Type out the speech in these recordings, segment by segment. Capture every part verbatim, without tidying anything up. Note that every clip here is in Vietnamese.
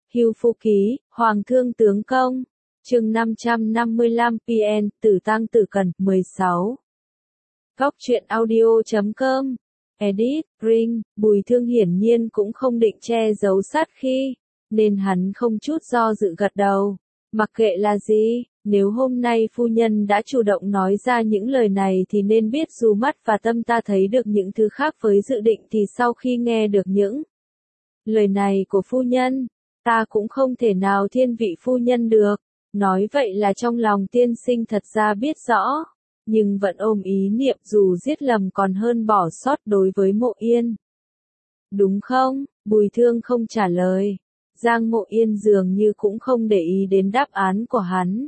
Hưu Phu Ký, Hoàng Thương Tướng Công. Chương năm trăm năm mươi lăm P N, Tử Tăng Tử Cần, mười sáu. Góc truyện audio chấm com. Edit, Ring, Bùi Thương hiển nhiên cũng không định che giấu sát khí, nên hắn không chút do dự gật đầu. Mặc kệ là gì, nếu hôm nay phu nhân đã chủ động nói ra những lời này thì nên biết dù mắt và tâm ta thấy được những thứ khác với dự định thì sau khi nghe được những lời này của phu nhân, ta cũng không thể nào thiên vị phu nhân được. Nói vậy là trong lòng tiên sinh thật ra biết rõ, nhưng vẫn ôm ý niệm dù giết lầm còn hơn bỏ sót đối với Mộ Yên. Đúng không? Bùi Thương không trả lời. Giang Mộ Yên dường như cũng không để ý đến đáp án của hắn.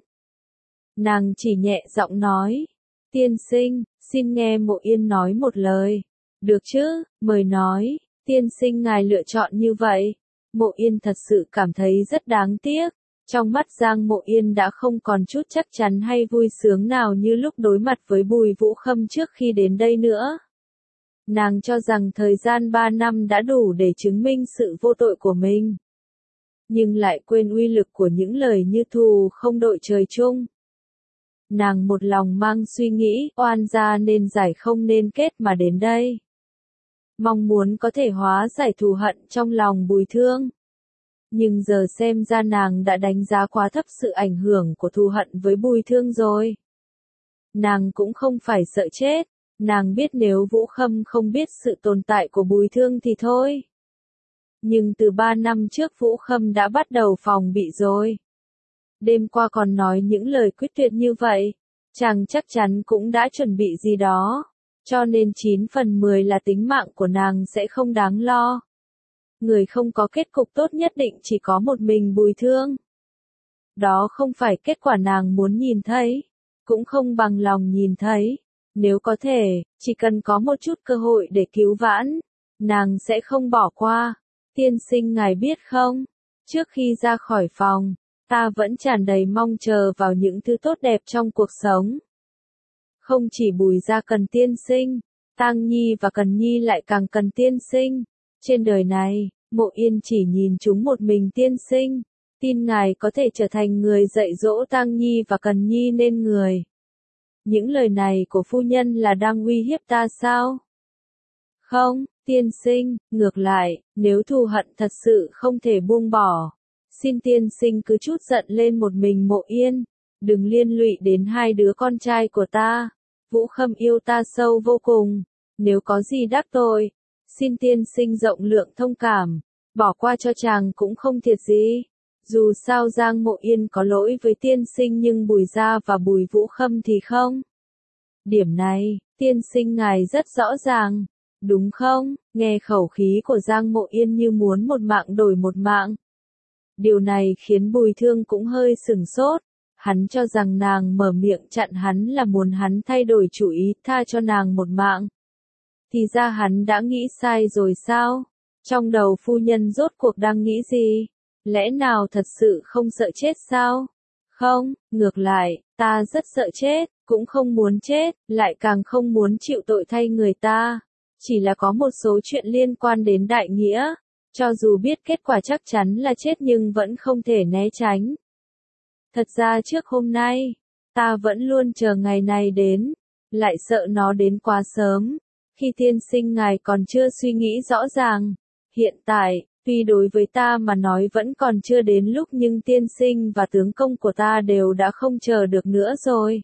Nàng chỉ nhẹ giọng nói, tiên sinh, xin nghe Mộ Yên nói một lời. Được chứ, mời nói, tiên sinh ngài lựa chọn như vậy. Mộ Yên thật sự cảm thấy rất đáng tiếc. Trong mắt Giang Mộ Yên đã không còn chút chắc chắn hay vui sướng nào như lúc đối mặt với Bùi Vũ Khâm trước khi đến đây nữa. Nàng cho rằng thời gian ba năm đã đủ để chứng minh sự vô tội của mình. Nhưng lại quên uy lực của những lời như thù không đội trời chung. Nàng một lòng mang suy nghĩ, oan gia nên giải không nên kết mà đến đây. Mong muốn có thể hóa giải thù hận trong lòng Bùi Thương. Nhưng giờ xem ra nàng đã đánh giá quá thấp sự ảnh hưởng của thù hận với Bùi Thương rồi. Nàng cũng không phải sợ chết, nàng biết nếu Vũ Khâm không biết sự tồn tại của Bùi Thương thì thôi. Nhưng từ ba năm trước Vũ Khâm đã bắt đầu phòng bị rồi. Đêm qua còn nói những lời quyết tuyệt như vậy, chàng chắc chắn cũng đã chuẩn bị gì đó, cho nên chín phần mười là tính mạng của nàng sẽ không đáng lo. Người không có kết cục tốt nhất định chỉ có một mình Bùi Thương. Đó không phải kết quả nàng muốn nhìn thấy, cũng không bằng lòng nhìn thấy. Nếu có thể, chỉ cần có một chút cơ hội để cứu vãn, nàng sẽ không bỏ qua. Tiên sinh ngài biết không, trước khi ra khỏi phòng, ta vẫn tràn đầy mong chờ vào những thứ tốt đẹp trong cuộc sống. Không chỉ Bùi gia cần tiên sinh, Tang Nhi và Cần Nhi lại càng cần tiên sinh. Trên đời này, Mộ Yên chỉ nhìn chúng một mình tiên sinh, tin ngài có thể trở thành người dạy dỗ Tang Nhi và Cần Nhi nên người. Những lời này của phu nhân là đang uy hiếp ta sao? Không, tiên sinh, ngược lại, nếu thù hận thật sự không thể buông bỏ, xin tiên sinh cứ chút giận lên một mình Mộ Yên, đừng liên lụy đến hai đứa con trai của ta. Vũ Khâm yêu ta sâu vô cùng, nếu có gì đắc tội, xin tiên sinh rộng lượng thông cảm, bỏ qua cho chàng cũng không thiệt gì. Dù sao Giang Mộ Yên có lỗi với tiên sinh nhưng Bùi gia và Bùi Vũ Khâm thì không. Điểm này, tiên sinh ngài rất rõ ràng, đúng không? Nghe khẩu khí của Giang Mộ Yên như muốn một mạng đổi một mạng. Điều này khiến Bùi Thương cũng hơi sửng sốt. Hắn cho rằng nàng mở miệng chặn hắn là muốn hắn thay đổi chủ ý tha cho nàng một mạng. Thì ra hắn đã nghĩ sai rồi sao? Trong đầu phu nhân rốt cuộc đang nghĩ gì? Lẽ nào thật sự không sợ chết sao? Không, ngược lại, ta rất sợ chết, cũng không muốn chết, lại càng không muốn chịu tội thay người ta. Chỉ là có một số chuyện liên quan đến đại nghĩa, cho dù biết kết quả chắc chắn là chết nhưng vẫn không thể né tránh. Thật ra trước hôm nay, ta vẫn luôn chờ ngày này đến, lại sợ nó đến quá sớm. Khi tiên sinh ngài còn chưa suy nghĩ rõ ràng, hiện tại, tuy đối với ta mà nói vẫn còn chưa đến lúc nhưng tiên sinh và tướng công của ta đều đã không chờ được nữa rồi.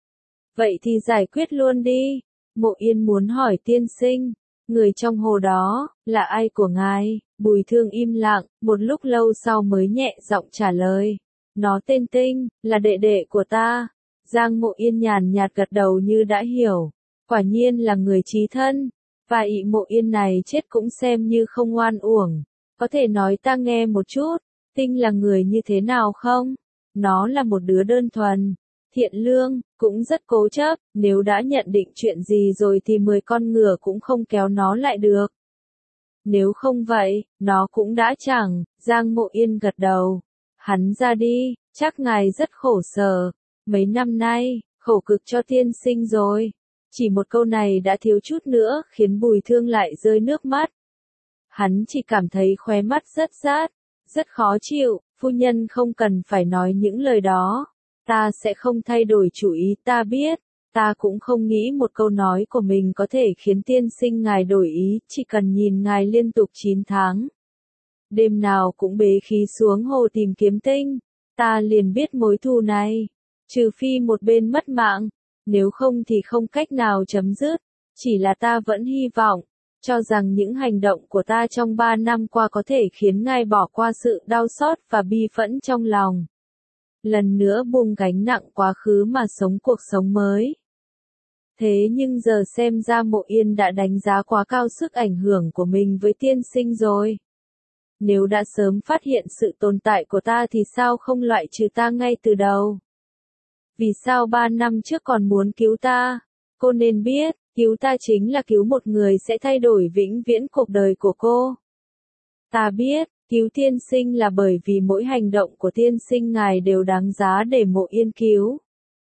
Vậy thì giải quyết luôn đi. Mộ Yên muốn hỏi tiên sinh, người trong hồ đó, là ai của ngài? Bùi Thương im lặng, một lúc lâu sau mới nhẹ giọng trả lời. Nó tên Tinh, là đệ đệ của ta. Giang Mộ Yên nhàn nhạt gật đầu như đã hiểu. Quả nhiên là người chí thân, và ị Mộ Yên này chết cũng xem như không oan uổng. Có thể nói ta nghe một chút, Tinh là người như thế nào không? Nó là một đứa đơn thuần, thiện lương, cũng rất cố chấp, nếu đã nhận định chuyện gì rồi thì mười con ngựa cũng không kéo nó lại được. Nếu không vậy, nó cũng đã chẳng. Giang Mộ Yên gật đầu. Hắn ra đi, chắc ngài rất khổ sở. Mấy năm nay, khổ cực cho tiên sinh rồi. Chỉ một câu này đã thiếu chút nữa khiến Bùi Thương lại rơi nước mắt. Hắn chỉ cảm thấy khóe mắt rất rát. Rất khó chịu, phu nhân không cần phải nói những lời đó. Ta sẽ không thay đổi chủ ý, ta biết. Ta cũng không nghĩ một câu nói của mình có thể khiến tiên sinh ngài đổi ý, chỉ cần nhìn ngài liên tục chín tháng. Đêm nào cũng bế khí xuống hồ tìm kiếm tinh. Ta liền biết mối thù này. Trừ phi một bên mất mạng, nếu không thì không cách nào chấm dứt. Chỉ là ta vẫn hy vọng, cho rằng những hành động của ta trong ba năm qua có thể khiến ngài bỏ qua sự đau xót và bi phẫn trong lòng. Lần nữa buông gánh nặng quá khứ mà sống cuộc sống mới. Thế nhưng giờ xem ra Mộ Yên đã đánh giá quá cao sức ảnh hưởng của mình với tiên sinh rồi. Nếu đã sớm phát hiện sự tồn tại của ta thì sao không loại trừ ta ngay từ đầu? Vì sao ba năm trước còn muốn cứu ta? Cô nên biết, cứu ta chính là cứu một người sẽ thay đổi vĩnh viễn cuộc đời của cô. Ta biết, cứu tiên sinh là bởi vì mỗi hành động của tiên sinh ngài đều đáng giá để Mộ Yên cứu.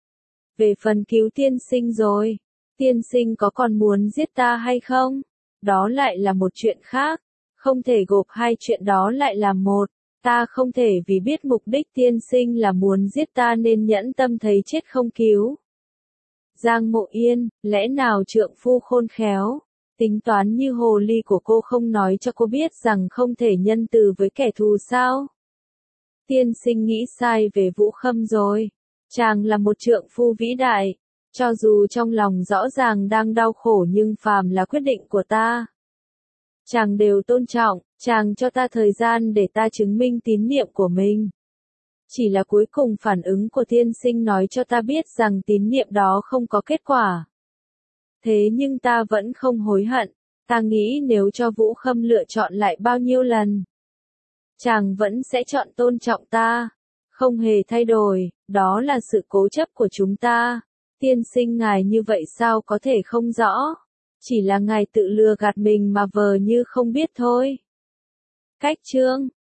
Về phần cứu tiên sinh rồi, tiên sinh có còn muốn giết ta hay không? Đó lại là một chuyện khác. Không thể gộp hai chuyện đó lại là một. Ta không thể vì biết mục đích tiên sinh là muốn giết ta nên nhẫn tâm thấy chết không cứu. Giang Mộ Yên, lẽ nào trượng phu khôn khéo, tính toán như hồ ly của cô không nói cho cô biết rằng không thể nhân từ với kẻ thù sao? Tiên sinh nghĩ sai về Vũ Khâm rồi. Chàng là một trượng phu vĩ đại. Cho dù trong lòng rõ ràng đang đau khổ nhưng phàm là quyết định của ta, chàng đều tôn trọng, chàng cho ta thời gian để ta chứng minh tín nhiệm của mình. Chỉ là cuối cùng phản ứng của tiên sinh nói cho ta biết rằng tín nhiệm đó không có kết quả. Thế nhưng ta vẫn không hối hận, ta nghĩ nếu cho Vũ Khâm lựa chọn lại bao nhiêu lần, chàng vẫn sẽ chọn tôn trọng ta, không hề thay đổi, đó là sự cố chấp của chúng ta. Tiên sinh ngài như vậy sao có thể không rõ? Chỉ là ngài tự lừa gạt mình mà vờ như không biết thôi. Cách chương